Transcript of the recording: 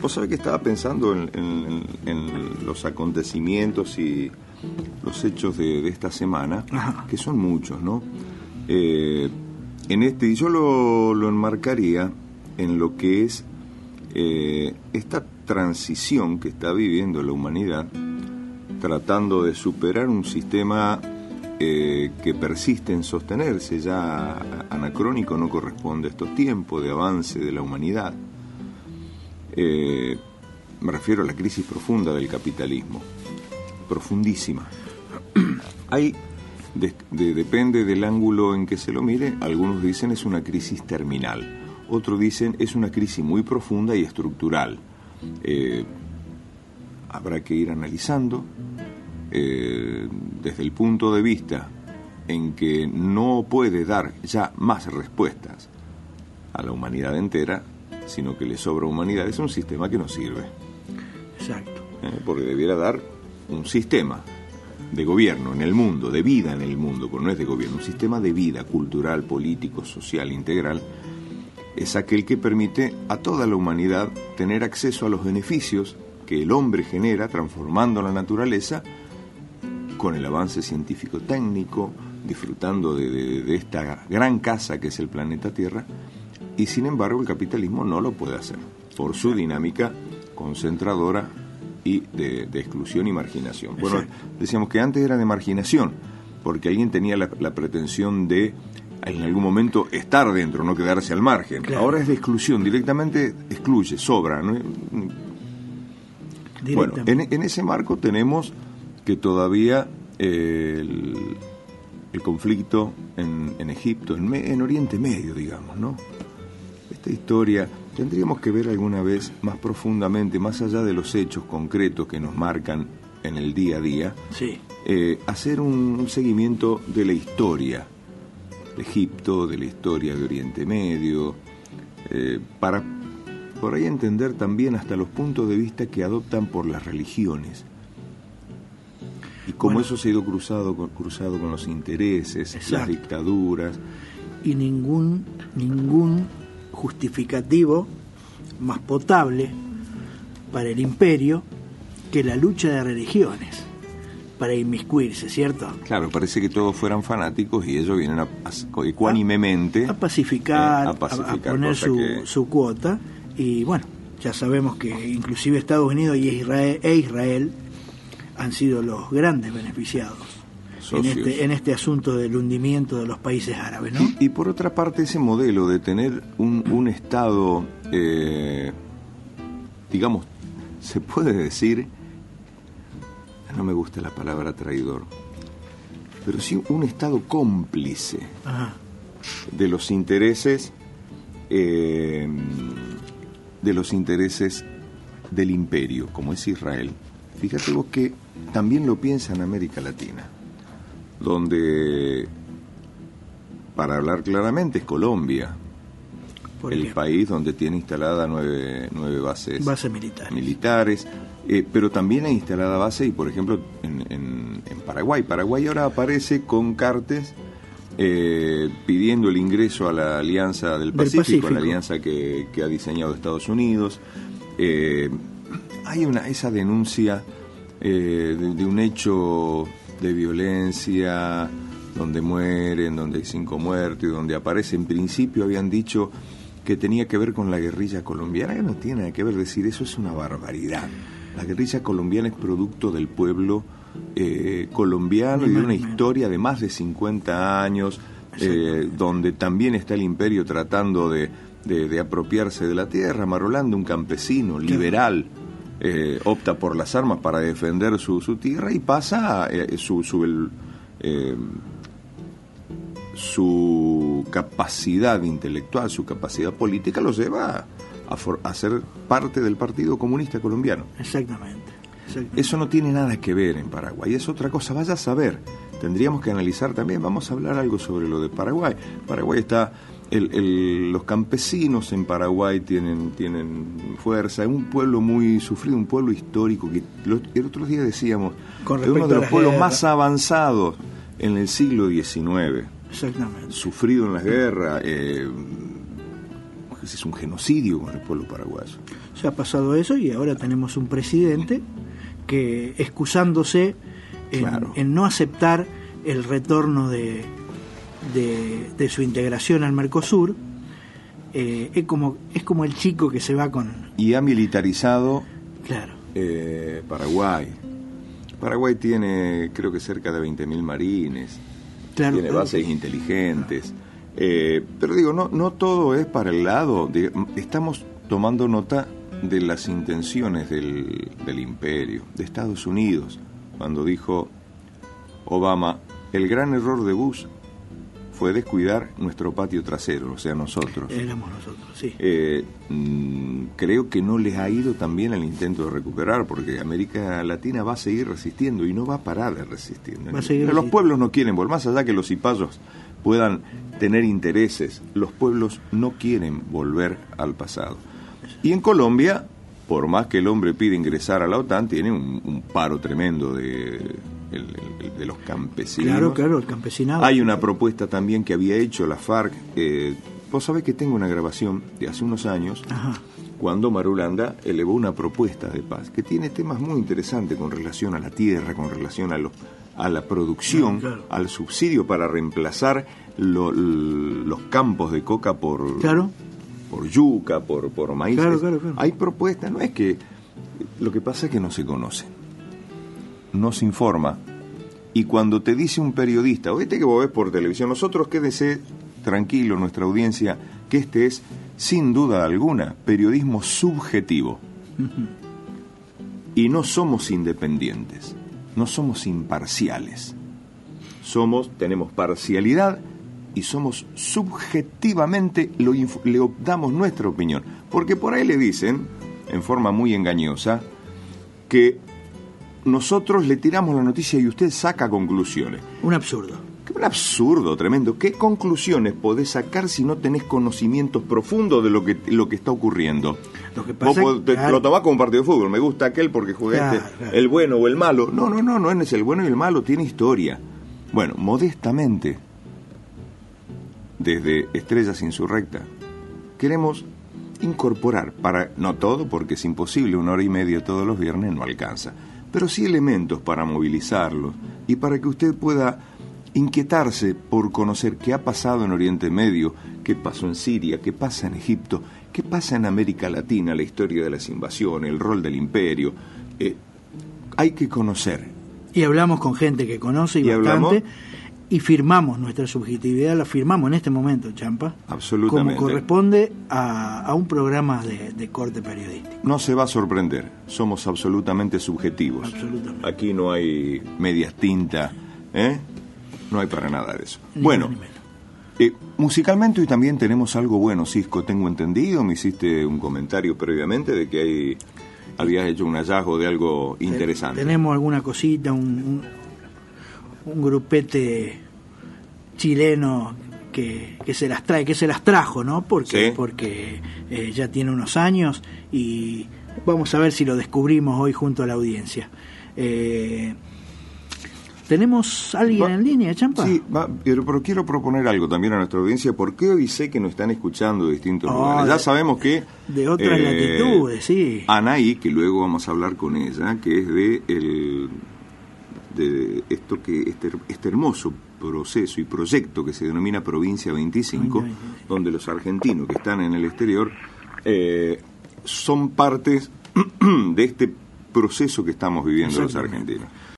Vos sabés que estaba pensando en los acontecimientos y los hechos de esta semana, Ajá. que son muchos, ¿no? Y yo lo enmarcaría en lo que es esta transición que está viviendo la humanidad, tratando de superar un sistema que persiste en sostenerse, ya anacrónico, no corresponde a estos tiempos de avance de la humanidad. Me refiero a la crisis profunda del capitalismo, profundísima. Depende del ángulo en que se lo mire. Algunos dicen es una crisis terminal, otros dicen es una crisis muy profunda y estructural. Habrá que ir analizando desde el punto de vista en que no puede dar ya más respuestas a la humanidad entera, sino que le sobra humanidad. Es un sistema que no sirve. Exacto. Porque debiera dar un sistema de gobierno en el mundo, de vida en el mundo, porque no es de gobierno, un sistema de vida cultural, político, social, integral. Es aquel que permite a toda la humanidad tener acceso a los beneficios que el hombre genera transformando la naturaleza con el avance científico-técnico, disfrutando de esta gran casa que es el planeta Tierra, y sin embargo el capitalismo no lo puede hacer por su dinámica concentradora y de exclusión y marginación. Bueno, decíamos que antes era de marginación, porque alguien tenía la pretensión de en algún momento estar dentro, no quedarse al margen. Claro. Ahora es de exclusión, directamente excluye, sobra, ¿no? Bueno, en ese marco tenemos que todavía el conflicto en Egipto, en Oriente Medio, digamos, ¿no? Esta historia tendríamos que ver alguna vez más profundamente, más allá de los hechos concretos que nos marcan en el día a día, sí. Hacer un seguimiento de la historia de Egipto, de la historia de Oriente Medio, para por ahí entender también hasta los puntos de vista que adoptan por las religiones y cómo eso se ha ido cruzado con los intereses, exacto, las dictaduras. Y ningún justificativo más potable para el imperio que la lucha de religiones para inmiscuirse, ¿cierto? Claro, parece que todos fueran fanáticos y ellos vienen ecuánimemente a pacificar, a poner su cuota. Y bueno, ya sabemos que inclusive Estados Unidos y Israel han sido los grandes beneficiados en este asunto del hundimiento de los países árabes, ¿no? Y por otra parte, ese modelo de tener un Estado, digamos, se puede decir, no me gusta la palabra traidor, pero sí un Estado cómplice. Ajá. De los intereses del imperio, como es Israel. Fíjate vos que también lo piensa en América Latina, donde, para hablar claramente, es Colombia, el país donde tiene instalada nueve bases militares, pero también hay instalada base, y por ejemplo en Paraguay. Paraguay ahora aparece con cartes pidiendo el ingreso a la Alianza del Pacífico, a la alianza que ha diseñado Estados Unidos. Hay esa denuncia de un hecho de violencia donde mueren, donde hay 5 muertos y donde aparece, en principio habían dicho que tenía que ver con la guerrilla colombiana, que no tiene nada que ver. Decir eso es una barbaridad. La guerrilla colombiana es producto del pueblo colombiano y de una historia de más de 50 años, donde también está el imperio tratando de apropiarse de la tierra. Marolanda, un campesino liberal, opta por las armas para defender su tierra y pasa su capacidad intelectual, su capacidad política lo lleva a ser parte del Partido Comunista Colombiano. Exactamente. Eso no tiene nada que ver en Paraguay, es otra cosa, vaya a saber. Tendríamos que analizar también, vamos a hablar algo sobre lo de Paraguay. Paraguay está, los campesinos en Paraguay tienen fuerza, es un pueblo muy sufrido, un pueblo histórico, que el otro día decíamos, es uno de los pueblos más avanzados en el siglo XIX. Exactamente. Sufrido en las guerras, es un genocidio con el pueblo paraguayo. Se ha pasado eso y ahora tenemos un presidente que, excusándose en no aceptar el retorno de su integración al Mercosur, es como el chico que se va con... Y ha militarizado claro. Paraguay. Paraguay tiene, creo que cerca de 20.000 marines, claro, tiene bases inteligentes, pero digo, no todo es para el lado, estamos tomando nota de las intenciones del imperio, de Estados Unidos, cuando dijo Obama, el gran error de Bush fue descuidar nuestro patio trasero, o sea, nosotros. Éramos nosotros, sí. Creo que no les ha ido tan bien el intento de recuperar, porque América Latina va a seguir resistiendo y no va a parar de resistir. Los pueblos no quieren volver, más allá que los cipayos puedan tener intereses, los pueblos no quieren volver al pasado. Y en Colombia, por más que el hombre pida ingresar a la OTAN, tiene un paro tremendo de los campesinos. Claro, el campesinado. Hay una propuesta también que había hecho la FARC. Vos sabés que tengo una grabación de hace unos años, ajá, cuando Marulanda elevó una propuesta de paz que tiene temas muy interesantes con relación a la tierra, con relación a la producción, claro, al subsidio para reemplazar los campos de coca por yuca, por maíz. Claro. Hay propuestas, no es que... Lo que pasa es que no se conocen, no se informa, y cuando te dice un periodista, oíste que vos ves por televisión, nosotros quédese tranquilo, nuestra audiencia, que este es, sin duda alguna, periodismo subjetivo. Y no somos independientes, no somos imparciales. Tenemos parcialidad y somos subjetivamente, le damos nuestra opinión. Porque por ahí le dicen, en forma muy engañosa, que nosotros le tiramos la noticia y usted saca conclusiones. Un absurdo. Un absurdo tremendo. ¿Qué conclusiones podés sacar si no tenés conocimientos profundos de lo que está ocurriendo? Lo que pasa vos lo tomás como un partido de fútbol. Me gusta aquel porque juega claro. El bueno o el malo. No es el bueno y el malo, tiene historia. Bueno, modestamente, desde Estrellas Insurrecta, queremos incorporar, no todo porque es imposible, 1h30 todos los viernes no alcanza, pero sí elementos para movilizarlos y para que usted pueda inquietarse por conocer qué ha pasado en Oriente Medio, qué pasó en Siria, qué pasa en Egipto, qué pasa en América Latina, la historia de las invasiones, el rol del imperio. Hay que conocer. Y hablamos con gente que conoce y bastante, y firmamos nuestra subjetividad, la firmamos en este momento, Champa. Absolutamente. Como corresponde a un programa de corte periodístico. No se va a sorprender, somos absolutamente subjetivos. Absolutamente. Aquí no hay medias tintas, no hay para nada de eso. Ni bueno, menos. Musicalmente hoy también tenemos algo bueno, Cisco, tengo entendido, me hiciste un comentario previamente de que habías hecho un hallazgo de algo interesante. Tenemos alguna cosita, un grupete chileno que se las trae, que se las trajo, ¿no? Porque ya tiene unos años y vamos a ver si lo descubrimos hoy junto a la audiencia. ¿Tenemos alguien en línea, Champa? Sí, pero quiero proponer algo también a nuestra audiencia, porque hoy sé que nos están escuchando de distintos lugares. Ya sabemos que... De otras latitudes, sí. Anaí, que luego vamos a hablar con ella, que es de este hermoso proceso y proyecto que se denomina Provincia 25, donde los argentinos que están en el exterior son partes de este proceso que estamos viviendo los argentinos.